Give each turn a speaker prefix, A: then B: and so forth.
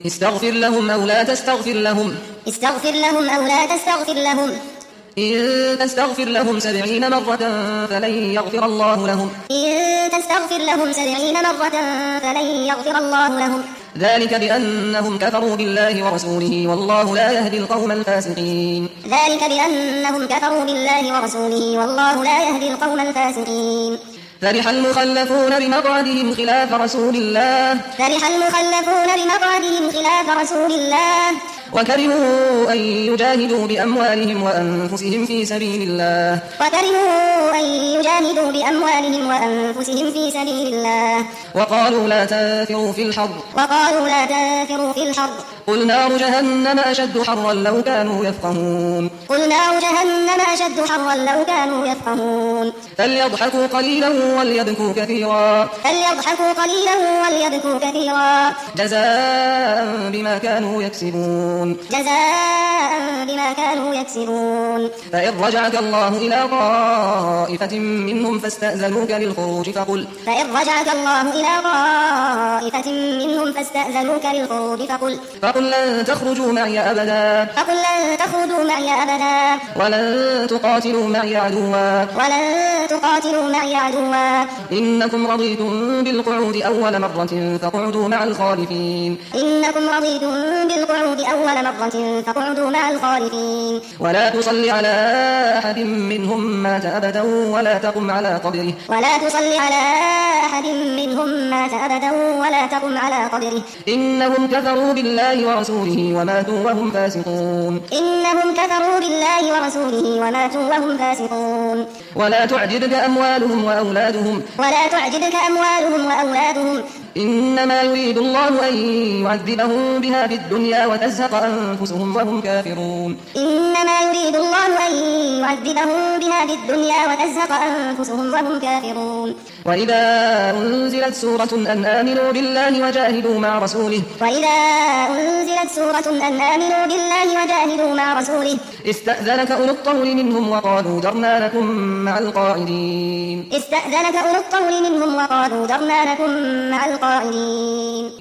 A: استغفر لهم أو لا تستغفر لهم إن تستغفر لهم 70 مرة فلن يغفر الله لهم ذلك بأنهم كفروا بالله ورسوله والله لا يهدي القوم الفاسقين فرح المخلفون بمقعدهم خلاف رسول الله وكرهوا أن يجاهدوا بأموالهم وأنفسهم في سبيل الله وقالوا لا تنفروا في الحر قل نار جهنم أشد حرا لو كانوا يفقهون فليضحكوا قليلا وليبكوا كثيرا جزاء بما كانوا يكسبون فإن رجعك الله إلى طائفة منهم فاستأذنوك للخروج فقل لن تخرجوا معي أبدا ولن تقاتلوا معي عدوا إنكم رضيتم بالقعود أول مرة فاقعدوا مع الخالفين ولا تصل على أحد منهم مات أبدا ولا تقم على قبره إنهم كفروا بالله ورسوله وماتوا وهم فاسقون ولا تعجبك أموالهم وأولادهم إنما يريد الله أن يعذبهم بها في الدنيا وتزهق أنفسهم وهم كافرون وإذا أنزلت سورة أن آمنوا بالله وجاهدوا مع رسوله استأذنك أولو الطول منهم وقالوا ذرنا لكم مع القاعدين